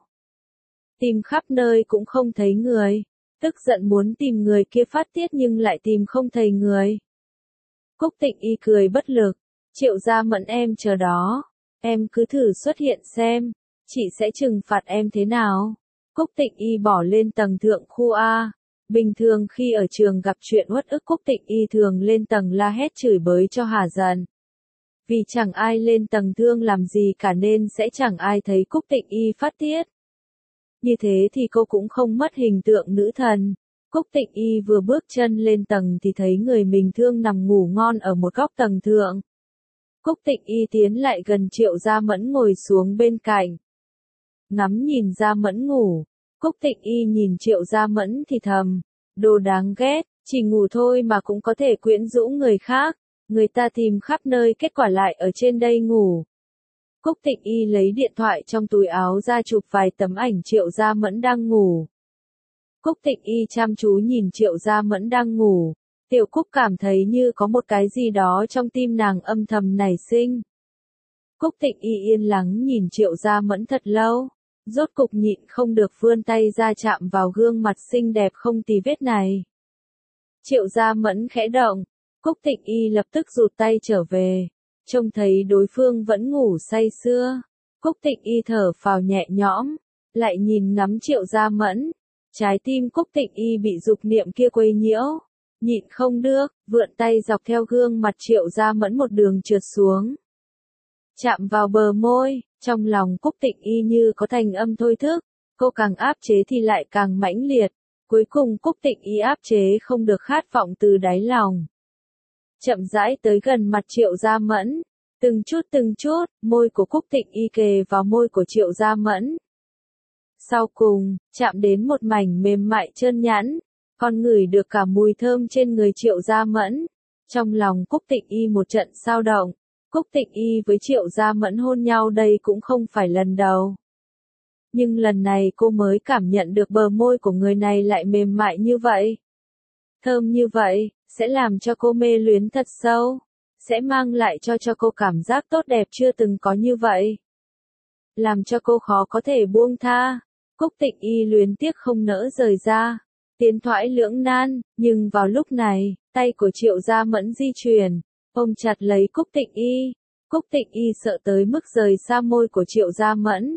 Tìm khắp nơi cũng không thấy người. Tức giận muốn tìm người kia phát tiết nhưng lại tìm không thấy người. Cúc Tịnh Y cười bất lực. Triệu Gia Mẫn, em chờ đó. Em cứ thử xuất hiện xem. Chị sẽ trừng phạt em thế nào. Cúc Tịnh Y bỏ lên tầng thượng khu A. Bình thường khi ở trường gặp chuyện uất ức, Cúc Tịnh Y thường lên tầng la hét chửi bới cho hả giận. Vì chẳng ai lên tầng thương làm gì cả nên sẽ chẳng ai thấy Cúc Tịnh Y phát tiết. Như thế thì cô cũng không mất hình tượng nữ thần. Cúc Tịnh Y vừa bước chân lên tầng thì thấy người mình thương nằm ngủ ngon ở một góc tầng thượng. Cúc Tịnh Y tiến lại gần Triệu Gia Mẫn ngồi xuống bên cạnh. Ngắm nhìn Gia Mẫn ngủ. Cúc Tịnh Y nhìn Triệu Gia Mẫn thì thầm, đồ đáng ghét, chỉ ngủ thôi mà cũng có thể quyến rũ người khác, người ta tìm khắp nơi kết quả lại ở trên đây ngủ. Cúc Tịnh Y lấy điện thoại trong túi áo ra chụp vài tấm ảnh Triệu Gia Mẫn đang ngủ. Cúc Tịnh Y chăm chú nhìn Triệu Gia Mẫn đang ngủ, Tiểu Cúc cảm thấy như có một cái gì đó trong tim nàng âm thầm nảy sinh. Cúc Tịnh Y yên lắng nhìn Triệu Gia Mẫn thật lâu, rốt cục nhịn không được vươn tay ra chạm vào gương mặt xinh đẹp không tì vết này. Triệu Gia Mẫn khẽ động, Cúc Tịnh Y lập tức rụt tay trở về, trông thấy đối phương vẫn ngủ say sưa. Cúc Tịnh Y thở phào nhẹ nhõm, lại nhìn ngắm Triệu Gia Mẫn, trái tim Cúc Tịnh Y bị dục niệm kia quấy nhiễu, nhịn không được, vươn tay dọc theo gương mặt Triệu Gia Mẫn một đường trượt xuống. Chạm vào bờ môi, trong lòng Cúc Tịnh Y như có thành âm thôi thúc, cô càng áp chế thì lại càng mãnh liệt, cuối cùng Cúc Tịnh Y áp chế không được khát vọng từ đáy lòng. Chậm rãi tới gần mặt Triệu Gia Mẫn, từng chút từng chút, môi của Cúc Tịnh Y kề vào môi của Triệu Gia Mẫn. Sau cùng, chạm đến một mảnh mềm mại trơn nhẵn, còn ngửi được cả mùi thơm trên người Triệu Gia Mẫn. Trong lòng Cúc Tịnh Y một trận sao động, Cúc Tịnh Y với Triệu Gia Mẫn hôn nhau đây cũng không phải lần đầu. Nhưng lần này cô mới cảm nhận được bờ môi của người này lại mềm mại như vậy. Thơm như vậy, sẽ làm cho cô mê luyến thật sâu, sẽ mang lại cho cho cô cảm giác tốt đẹp chưa từng có như vậy. Làm cho cô khó có thể buông tha, Cúc Tịnh Y luyến tiếc không nỡ rời ra, tiến thoái lưỡng nan, nhưng vào lúc này, tay của Triệu Gia Mẫn di chuyển, ôm chặt lấy Cúc Tịnh Y. Cúc Tịnh Y sợ tới mức rời xa môi của Triệu Gia Mẫn.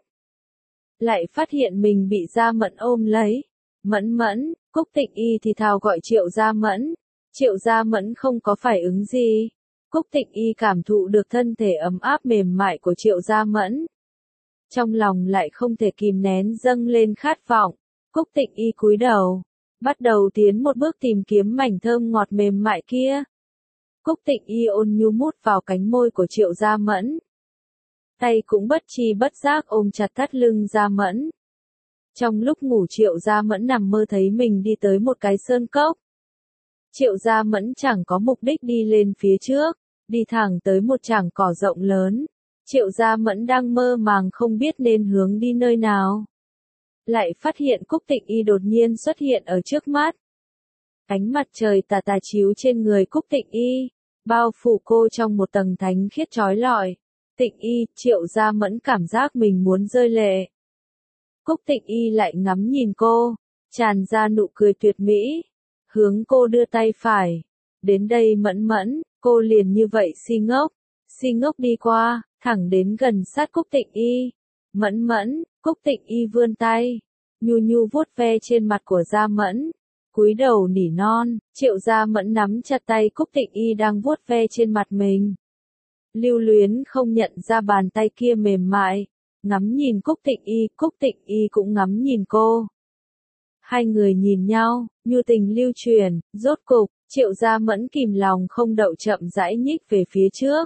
Lại phát hiện mình bị Gia Mẫn ôm lấy. Mẫn Mẫn, Cúc Tịnh Y thì thào gọi Triệu Gia Mẫn. Triệu Gia Mẫn không có phản ứng gì. Cúc Tịnh Y cảm thụ được thân thể ấm áp mềm mại của Triệu Gia Mẫn. Trong lòng lại không thể kìm nén dâng lên khát vọng. Cúc Tịnh Y cúi đầu, bắt đầu tiến một bước tìm kiếm mảnh thơm ngọt mềm mại kia. Cúc Tịnh Y ôn nhu mút vào cánh môi của Triệu Gia Mẫn. Tay cũng bất chi bất giác ôm chặt thắt lưng Gia Mẫn. Trong lúc ngủ Triệu Gia Mẫn nằm mơ thấy mình đi tới một cái sơn cốc. Triệu Gia Mẫn chẳng có mục đích đi lên phía trước, đi thẳng tới một trảng cỏ rộng lớn. Triệu Gia Mẫn đang mơ màng không biết nên hướng đi nơi nào. Lại phát hiện Cúc Tịnh Y đột nhiên xuất hiện ở trước mắt. Ánh mặt trời tà tà chiếu trên người Cúc Tịnh Y, bao phủ cô trong một tầng thánh khiết chói lọi. Tịnh Y, Triệu Gia Mẫn cảm giác mình muốn rơi lệ. Cúc Tịnh Y lại ngắm nhìn cô, tràn ra nụ cười tuyệt mỹ, hướng cô đưa tay phải. Đến đây Mẫn Mẫn, cô liền như vậy si ngốc, si ngốc đi qua, thẳng đến gần sát Cúc Tịnh Y. Mẫn Mẫn, Cúc Tịnh Y vươn tay, nhu nhu vuốt ve trên mặt của Gia Mẫn, cúi đầu nỉ non. Triệu Gia Mẫn nắm chặt tay Cúc Tịnh Y đang vuốt ve trên mặt mình. Lưu luyến không nhận ra bàn tay kia mềm mại, ngắm nhìn Cúc Tịnh Y, Cúc Tịnh Y cũng ngắm nhìn cô. Hai người nhìn nhau, nhu tình lưu truyền, rốt cục, Triệu Gia Mẫn kìm lòng không đậu chậm rãi nhích về phía trước.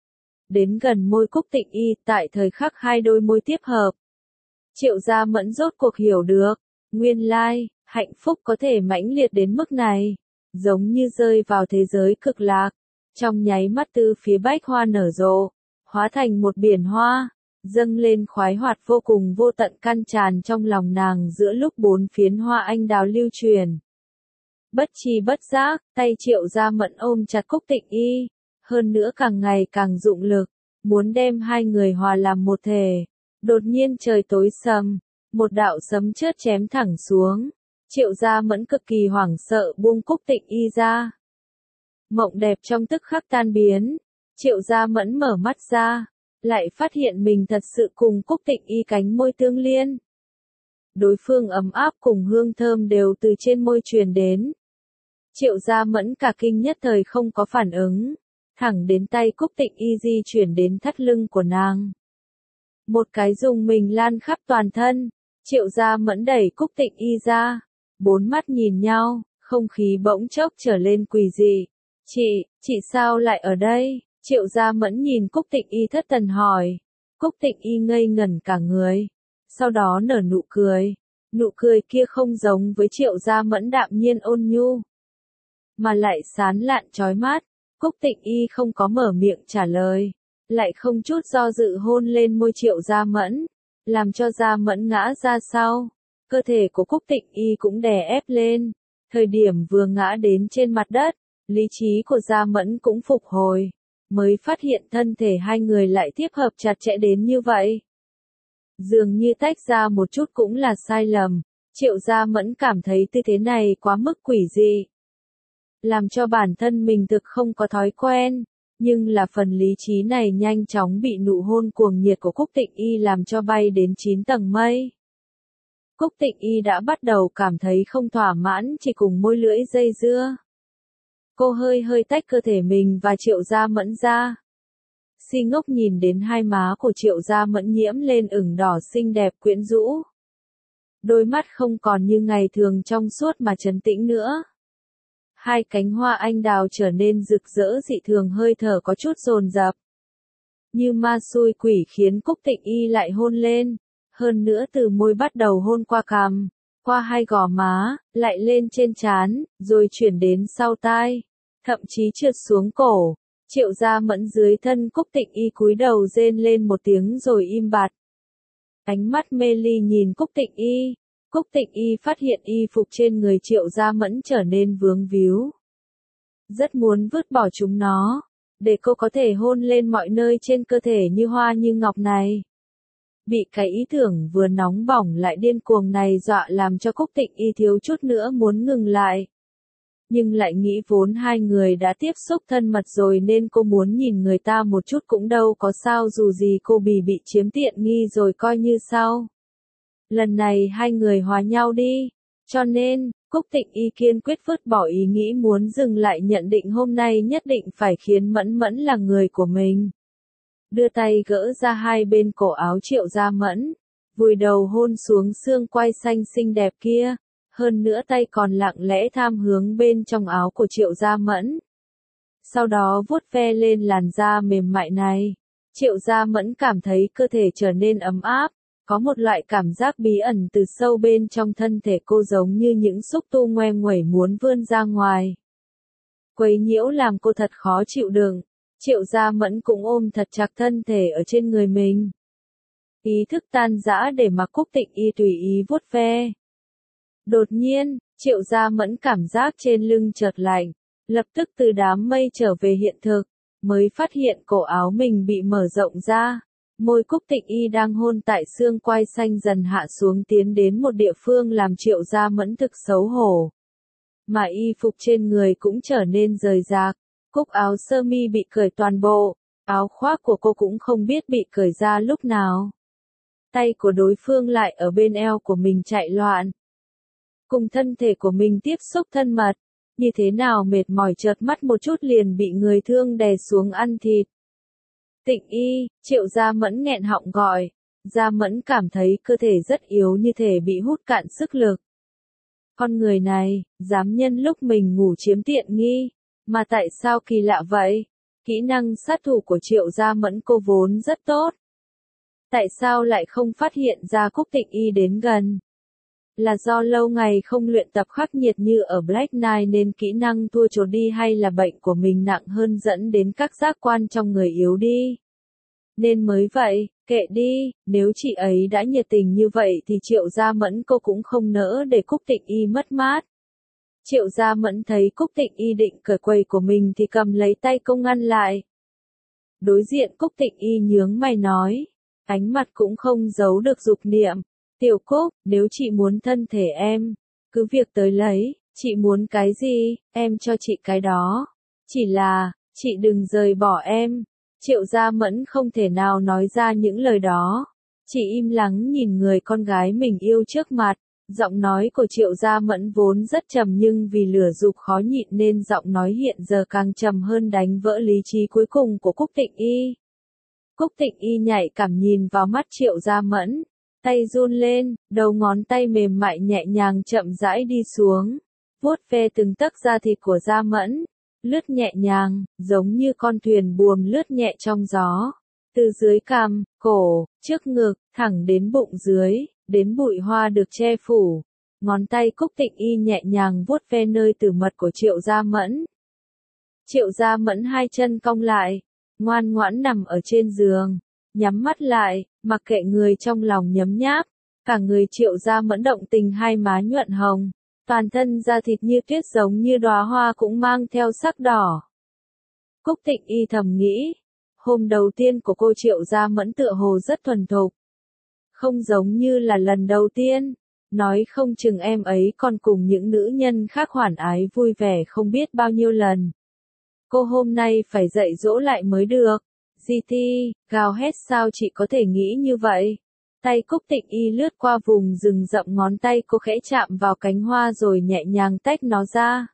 Đến gần môi Cúc Tịnh Y, tại thời khắc hai đôi môi tiếp hợp. Triệu Gia Mẫn rốt cuộc hiểu được, nguyên lai, hạnh phúc có thể mãnh liệt đến mức này, giống như rơi vào thế giới cực lạc. Trong nháy mắt từ phía bách hoa nở rộ, hóa thành một biển hoa, dâng lên khoái hoạt vô cùng vô tận căn tràn trong lòng nàng giữa lúc bốn phiến hoa anh đào lưu truyền. Bất chi bất giác, tay Triệu Gia Mẫn ôm chặt Cúc Tịnh Y, hơn nữa càng ngày càng dụng lực, muốn đem hai người hòa làm một thể. Đột nhiên trời tối sầm, một đạo sấm chớp chém thẳng xuống. Triệu Gia Mẫn cực kỳ hoảng sợ buông Cúc Tịnh Y ra. Mộng đẹp trong tức khắc tan biến, Triệu Gia Mẫn mở mắt ra, lại phát hiện mình thật sự cùng Cúc Tịnh Y cánh môi tương liên. Đối phương ấm áp cùng hương thơm đều từ trên môi truyền đến. Triệu Gia Mẫn cả kinh nhất thời không có phản ứng, thẳng đến tay Cúc Tịnh Y di chuyển đến thắt lưng của nàng. Một cái dùng mình lan khắp toàn thân, Triệu Gia Mẫn đẩy Cúc Tịnh Y ra, bốn mắt nhìn nhau, không khí bỗng chốc trở lên quỷ dị. Chị, chị sao lại ở đây? Triệu Gia Mẫn nhìn Cúc Tịnh Y thất thần hỏi. Cúc Tịnh Y ngây ngẩn cả người, sau đó nở nụ cười, Nụ cười kia không giống với Triệu Gia Mẫn đạm nhiên ôn nhu, mà lại sán lạn chói mắt. Cúc Tịnh Y không có mở miệng trả lời, lại không chút do dự hôn lên môi Triệu Gia Mẫn, làm cho Gia Mẫn ngã ra sau. Cơ thể của Cúc Tịnh Y cũng đè ép lên, thời điểm vừa ngã đến trên mặt đất, lý trí của Gia Mẫn cũng phục hồi, mới phát hiện thân thể hai người lại tiếp hợp chặt chẽ đến như vậy. Dường như tách ra một chút cũng là sai lầm, Triệu Gia Mẫn cảm thấy tư thế này quá mức quỷ dị, làm cho bản thân mình thực không có thói quen, nhưng là phần lý trí này nhanh chóng bị nụ hôn cuồng nhiệt của Cúc Tịnh Y làm cho bay đến chín tầng mây. Cúc Tịnh Y đã bắt đầu cảm thấy không thỏa mãn chỉ cùng môi lưỡi dây dưa. Cô hơi hơi tách cơ thể mình và Triệu Gia Mẫn ra. Si ngốc nhìn đến hai má của Triệu Gia Mẫn nhiễm lên ửng đỏ xinh đẹp quyến rũ. Đôi mắt không còn như ngày thường trong suốt mà trấn tĩnh nữa. Hai cánh hoa anh đào trở nên rực rỡ dị thường, hơi thở có chút dồn dập. Như ma xui quỷ khiến Cúc Tịnh Y lại hôn lên, hơn nữa từ môi bắt đầu hôn qua cằm, qua hai gò má, lại lên trên trán, rồi chuyển đến sau tai, thậm chí trượt xuống cổ. Triệu Gia Mẫn dưới thân Cúc Tịnh Y cúi đầu rên lên một tiếng rồi im bặt. Ánh mắt mê ly nhìn Cúc Tịnh Y. Cúc Tịnh Y phát hiện y phục trên người Triệu Gia Mẫn trở nên vướng víu. Rất muốn vứt bỏ chúng nó, để cô có thể hôn lên mọi nơi trên cơ thể như hoa như ngọc này. Bị cái ý tưởng vừa nóng bỏng lại điên cuồng này dọa làm cho Cúc Tịnh Y thiếu chút nữa muốn ngừng lại. Nhưng lại nghĩ vốn hai người đã tiếp xúc thân mật rồi nên cô muốn nhìn người ta một chút cũng đâu có sao, dù gì cô bị bị chiếm tiện nghi rồi coi như sau. Lần này hai người hòa nhau đi, cho nên, Cúc Tịnh Y kiên quyết vứt bỏ ý nghĩ muốn dừng lại, nhận định hôm nay nhất định phải khiến Mẫn Mẫn là người của mình. Đưa tay gỡ ra hai bên cổ áo Triệu Gia Mẫn, vùi đầu hôn xuống xương quai xanh xinh đẹp kia, hơn nữa tay còn lặng lẽ tham hướng bên trong áo của Triệu Gia Mẫn. Sau đó vuốt ve lên làn da mềm mại này, Triệu Gia Mẫn cảm thấy cơ thể trở nên ấm áp. Có một loại cảm giác bí ẩn từ sâu bên trong thân thể cô, giống như những xúc tu ngoe nguẩy muốn vươn ra ngoài. Quấy nhiễu làm cô thật khó chịu đựng. Triệu Gia Mẫn cũng ôm thật chặt thân thể ở trên người mình. Ý thức tan rã để mặc Cúc Tịnh Y tùy ý vuốt ve. Đột nhiên, Triệu Gia Mẫn cảm giác trên lưng chợt lạnh, lập tức từ đám mây trở về hiện thực, mới phát hiện cổ áo mình bị mở rộng ra. Môi Cúc Tịnh Y đang hôn tại xương quai xanh dần hạ xuống, tiến đến một địa phương làm Triệu Gia Mẫn thực xấu hổ. Mà y phục trên người cũng trở nên rời rạc, cúc áo sơ mi bị cởi toàn bộ, áo khoác của cô cũng không biết bị cởi ra lúc nào. Tay của đối phương lại ở bên eo của mình chạy loạn. Cùng thân thể của mình tiếp xúc thân mật, như thế nào mệt mỏi chợt mắt một chút liền bị người thương đè xuống ăn thịt. Tịnh Y, Triệu Gia Mẫn nghẹn họng gọi. Gia Mẫn cảm thấy cơ thể rất yếu, như thể bị hút cạn sức lực. Con người này, dám nhân lúc mình ngủ chiếm tiện nghi, mà tại sao kỳ lạ vậy? Kỹ năng sát thủ của Triệu Gia Mẫn cô vốn rất tốt. Tại sao lại không phát hiện ra Cúc Tịnh Y đến gần? Là do lâu ngày không luyện tập khắc nghiệt như ở Black Knight nên kỹ năng thua trốn đi, hay là bệnh của mình nặng hơn dẫn đến các giác quan trong người yếu đi? Nên mới vậy, kệ đi, nếu chị ấy đã nhiệt tình như vậy thì Triệu Gia Mẫn cô cũng không nỡ để Cúc Tịnh Y mất mát. Triệu Gia Mẫn thấy Cúc Tịnh Y định cởi quầy của mình thì cầm lấy tay cô ngăn lại. Đối diện Cúc Tịnh Y nhướng mày nói, ánh mặt cũng không giấu được dục niệm. Tiểu Cúc, nếu chị muốn thân thể em, cứ việc tới lấy, chị muốn cái gì, em cho chị cái đó. Chỉ là, chị đừng rời bỏ em. Triệu Gia Mẫn không thể nào nói ra những lời đó. Chỉ im lắng nhìn người con gái mình yêu trước mặt. Giọng nói của Triệu Gia Mẫn vốn rất trầm, nhưng vì lửa dục khó nhịn nên giọng nói hiện giờ càng trầm hơn, đánh vỡ lý trí cuối cùng của Cúc Tịnh Y. Cúc Tịnh Y nhạy cảm nhìn vào mắt Triệu Gia Mẫn. Tay run lên, đầu ngón tay mềm mại nhẹ nhàng chậm rãi đi xuống, vuốt ve từng tấc da thịt của Gia Mẫn, lướt nhẹ nhàng, giống như con thuyền buồm lướt nhẹ trong gió, từ dưới cằm, cổ, trước ngực, thẳng đến bụng dưới, đến bụi hoa được che phủ. Ngón tay Cúc Tịnh Y nhẹ nhàng vuốt ve nơi tử mật của Triệu Gia Mẫn. Triệu Gia Mẫn hai chân cong lại, ngoan ngoãn nằm ở trên giường, nhắm mắt lại, mặc kệ người trong lòng nhấm nháp. Cả người Triệu Gia Mẫn động tình, hai má nhuận hồng, toàn thân da thịt như tuyết giống như đóa hoa cũng mang theo sắc đỏ. Cúc Tịnh Y thầm nghĩ, hôm đầu tiên của cô Triệu Gia Mẫn tựa hồ rất thuần thục. Không giống như là lần đầu tiên, nói không chừng em ấy còn cùng những nữ nhân khác hoản ái vui vẻ không biết bao nhiêu lần. Cô hôm nay phải dạy dỗ lại mới được. giê tê, gào hét sao chị có thể nghĩ như vậy? Tay Cúc Tịnh Y lướt qua vùng rừng rậm, ngón tay cô khẽ chạm vào cánh hoa rồi nhẹ nhàng tách nó ra.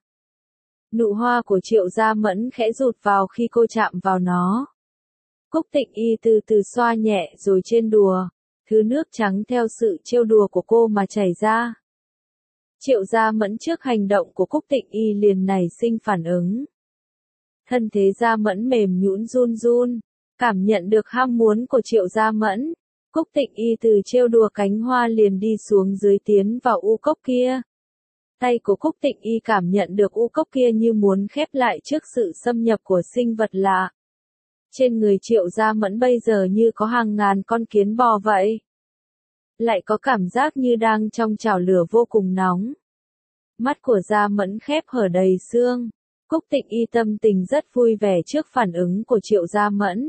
Nụ hoa của Triệu Gia Mẫn khẽ rụt vào khi cô chạm vào nó. Cúc Tịnh Y từ từ xoa nhẹ rồi trên đùa, thứ nước trắng theo sự trêu đùa của cô mà chảy ra. Triệu Gia Mẫn trước hành động của Cúc Tịnh Y liền nảy sinh phản ứng. Thân thế Gia Mẫn mềm nhũn run run, cảm nhận được ham muốn của Triệu Gia Mẫn. Cúc Tịnh Y từ trêu đùa cánh hoa liền đi xuống dưới tiến vào u cốc kia. Tay của Cúc Tịnh Y cảm nhận được u cốc kia như muốn khép lại trước sự xâm nhập của sinh vật lạ. Trên người Triệu Gia Mẫn bây giờ như có hàng ngàn con kiến bò vậy. Lại có cảm giác như đang trong chảo lửa vô cùng nóng. Mắt của Gia Mẫn khép hở đầy xương. Cúc Tịnh Y tâm tình rất vui vẻ trước phản ứng của Triệu Gia Mẫn.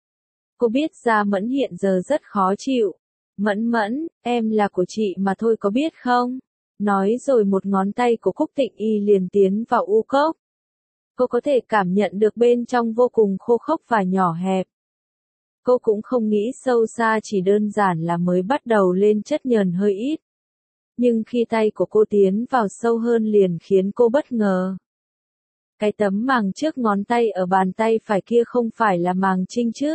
Cô biết Gia Mẫn hiện giờ rất khó chịu. Mẫn Mẫn, em là của chị mà thôi có biết không? Nói rồi một ngón tay của Cúc Tịnh Y liền tiến vào u cốc. Cô có thể cảm nhận được bên trong vô cùng khô khốc và nhỏ hẹp. Cô cũng không nghĩ sâu xa, chỉ đơn giản là mới bắt đầu lên chất nhờn hơi ít. Nhưng khi tay của cô tiến vào sâu hơn liền khiến cô bất ngờ. Cái tấm màng trước ngón tay ở bàn tay phải kia không phải là màng trinh chứ?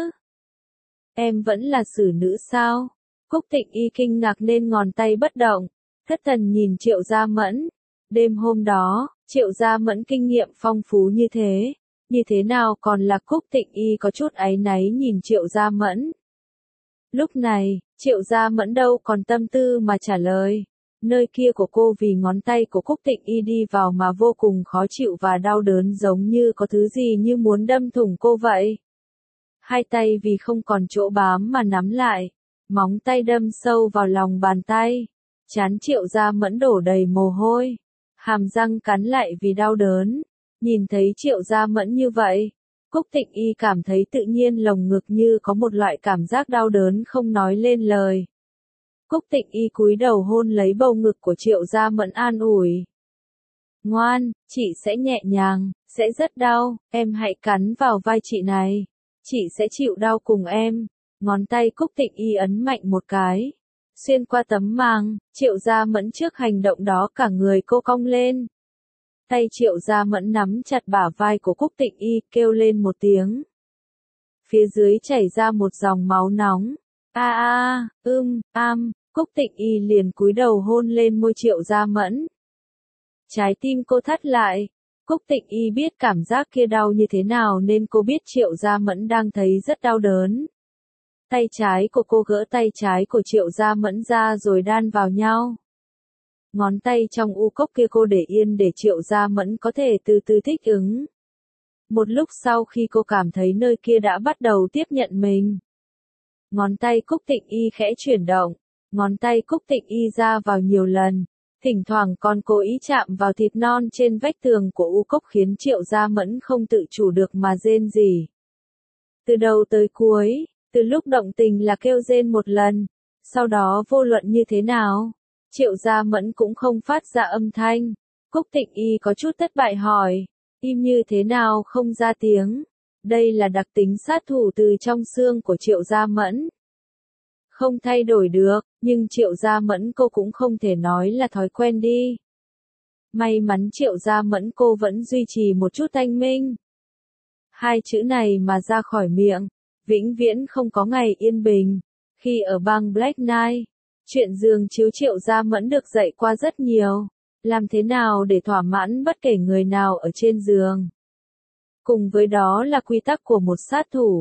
Em vẫn là xử nữ sao? Cúc Tịnh Y kinh ngạc nên ngón tay bất động, thất thần nhìn Triệu Gia Mẫn. Đêm hôm đó, Triệu Gia Mẫn kinh nghiệm phong phú như thế, như thế nào còn là Cúc Tịnh Y có chút áy náy nhìn Triệu Gia Mẫn. Lúc này, Triệu Gia Mẫn đâu còn tâm tư mà trả lời. Nơi kia của cô vì ngón tay của Cúc Tịnh Y đi vào mà vô cùng khó chịu và đau đớn, giống như có thứ gì như muốn đâm thủng cô vậy. Hai tay vì không còn chỗ bám mà nắm lại, móng tay đâm sâu vào lòng bàn tay. Trán Triệu Gia Mẫn đổ đầy mồ hôi, hàm răng cắn lại vì đau đớn. Nhìn thấy Triệu Gia Mẫn như vậy, Cúc Tịnh Y cảm thấy tự nhiên lồng ngực như có một loại cảm giác đau đớn không nói lên lời. Cúc Tịnh Y cúi đầu hôn lấy bầu ngực của Triệu Gia Mẫn an ủi. Ngoan, chị sẽ nhẹ nhàng, sẽ rất đau, em hãy cắn vào vai chị này. Chị sẽ chịu đau cùng em. Ngón tay Cúc Tịnh Y ấn mạnh một cái. Xuyên qua tấm màng, Triệu Gia Mẫn trước hành động đó cả người cô cong lên. Tay Triệu Gia Mẫn nắm chặt bả vai của Cúc Tịnh Y, kêu lên một tiếng. Phía dưới chảy ra một dòng máu nóng. A a, ưm, am, Cúc Tịnh Y liền cúi đầu hôn lên môi Triệu Gia Mẫn. Trái tim cô thắt lại. Cúc Tịnh Y biết cảm giác kia đau như thế nào nên cô biết Triệu Gia Mẫn đang thấy rất đau đớn. Tay trái của cô gỡ tay trái của Triệu Gia Mẫn ra rồi đan vào nhau. Ngón tay trong u cốc kia cô để yên để Triệu Gia Mẫn có thể từ từ thích ứng. Một lúc sau khi cô cảm thấy nơi kia đã bắt đầu tiếp nhận mình, ngón tay Cúc Tịnh Y khẽ chuyển động, ngón tay Cúc Tịnh Y ra vào nhiều lần, thỉnh thoảng còn cố ý chạm vào thịt non trên vách tường của u cốc khiến Triệu Gia Mẫn không tự chủ được mà rên rỉ. Từ đầu tới cuối, từ lúc động tình là kêu rên một lần, sau đó vô luận như thế nào, Triệu Gia Mẫn cũng không phát ra âm thanh. Cúc Tịnh Y có chút thất bại hỏi, im như thế nào không ra tiếng? Đây là đặc tính sát thủ từ trong xương của Triệu Gia Mẫn. Không thay đổi được, nhưng Triệu Gia Mẫn cô cũng không thể nói là thói quen đi. May mắn Triệu Gia Mẫn cô vẫn duy trì một chút thanh minh. Hai chữ này mà ra khỏi miệng, vĩnh viễn không có ngày yên bình. Khi ở bang Black Knight, chuyện giường chiếu Triệu Gia Mẫn được dạy qua rất nhiều. Làm thế nào để thỏa mãn bất kể người nào ở trên giường. Cùng với đó là quy tắc của một sát thủ.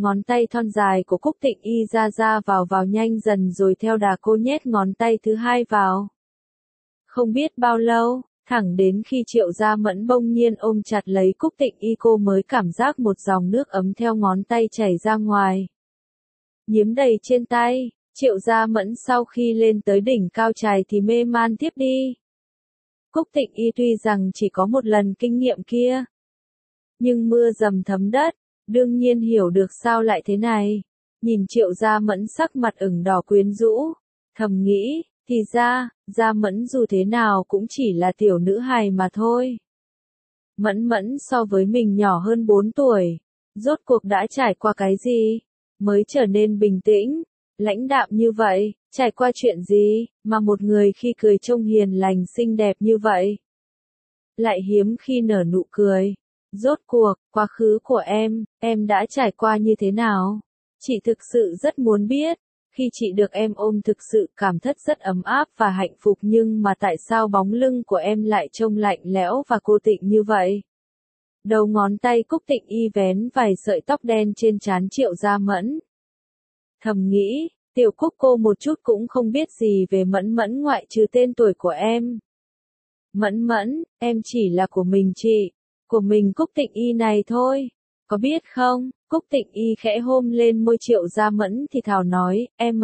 ngón tay thon dài của Cúc Tịnh Y ra ra vào vào nhanh dần rồi theo đà cô nhét ngón tay thứ hai vào. Không biết bao lâu, thẳng đến khi Triệu Gia Mẫn bỗng nhiên ôm chặt lấy Cúc Tịnh Y cô mới cảm giác một dòng nước ấm theo ngón tay chảy ra ngoài. Nhiễm đầy trên tay, Triệu Gia Mẫn sau khi lên tới đỉnh cao trài thì mê man tiếp đi. Cúc Tịnh Y tuy rằng chỉ có một lần kinh nghiệm kia, nhưng mưa dầm thấm đất, đương nhiên hiểu được sao lại thế này. Nhìn Triệu Gia Mẫn sắc mặt ửng đỏ quyến rũ, thầm nghĩ, thì ra, Gia Mẫn dù thế nào cũng chỉ là tiểu nữ hài mà thôi. Mẫn Mẫn so với mình nhỏ hơn bốn tuổi, rốt cuộc đã trải qua cái gì, mới trở nên bình tĩnh, lãnh đạm như vậy, trải qua chuyện gì, mà một người khi cười trông hiền lành xinh đẹp như vậy, lại hiếm khi nở nụ cười. Rốt cuộc, quá khứ của em, em đã trải qua như thế nào? Chị thực sự rất muốn biết, khi chị được em ôm thực sự cảm thấy rất ấm áp và hạnh phúc nhưng mà tại sao bóng lưng của em lại trông lạnh lẽo và cô tịnh như vậy? Đầu ngón tay Cúc Tịnh Y vén vài sợi tóc đen trên trán Triệu Gia Mẫn. Thầm nghĩ, tiểu Cúc cô một chút cũng không biết gì về Mẫn Mẫn ngoại trừ tên tuổi của em. Mẫn Mẫn, em chỉ là của mình chị, của mình Cúc Tịnh Y này thôi, có biết không? Cúc Tịnh Y khẽ hôn lên môi Triệu Gia Mẫn thì thào nói, em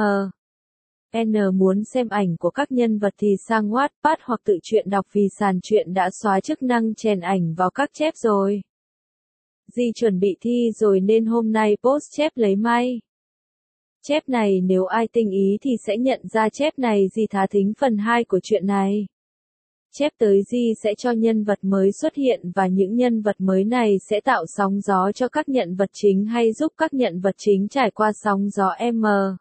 N muốn xem ảnh của các nhân vật thì sang Wattpad hoặc tự truyện đọc vì sàn truyện đã xóa chức năng chèn ảnh vào các chép rồi. Di chuẩn bị thi rồi nên hôm nay post chép lấy may. Chép này nếu ai tinh ý thì sẽ nhận ra chép này Di thá thính phần hai của chuyện này. Chép tới Di sẽ cho nhân vật mới xuất hiện và những nhân vật mới này sẽ tạo sóng gió cho các nhân vật chính hay giúp các nhân vật chính trải qua sóng gió M.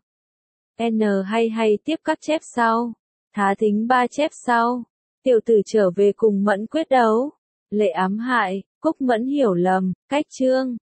N hay hay tiếp các chép sau. Thá thính ba chép sau. Tiểu tử trở về cùng Mẫn quyết đấu. Lệ ám hại, Cúc Mẫn hiểu lầm, cách chương.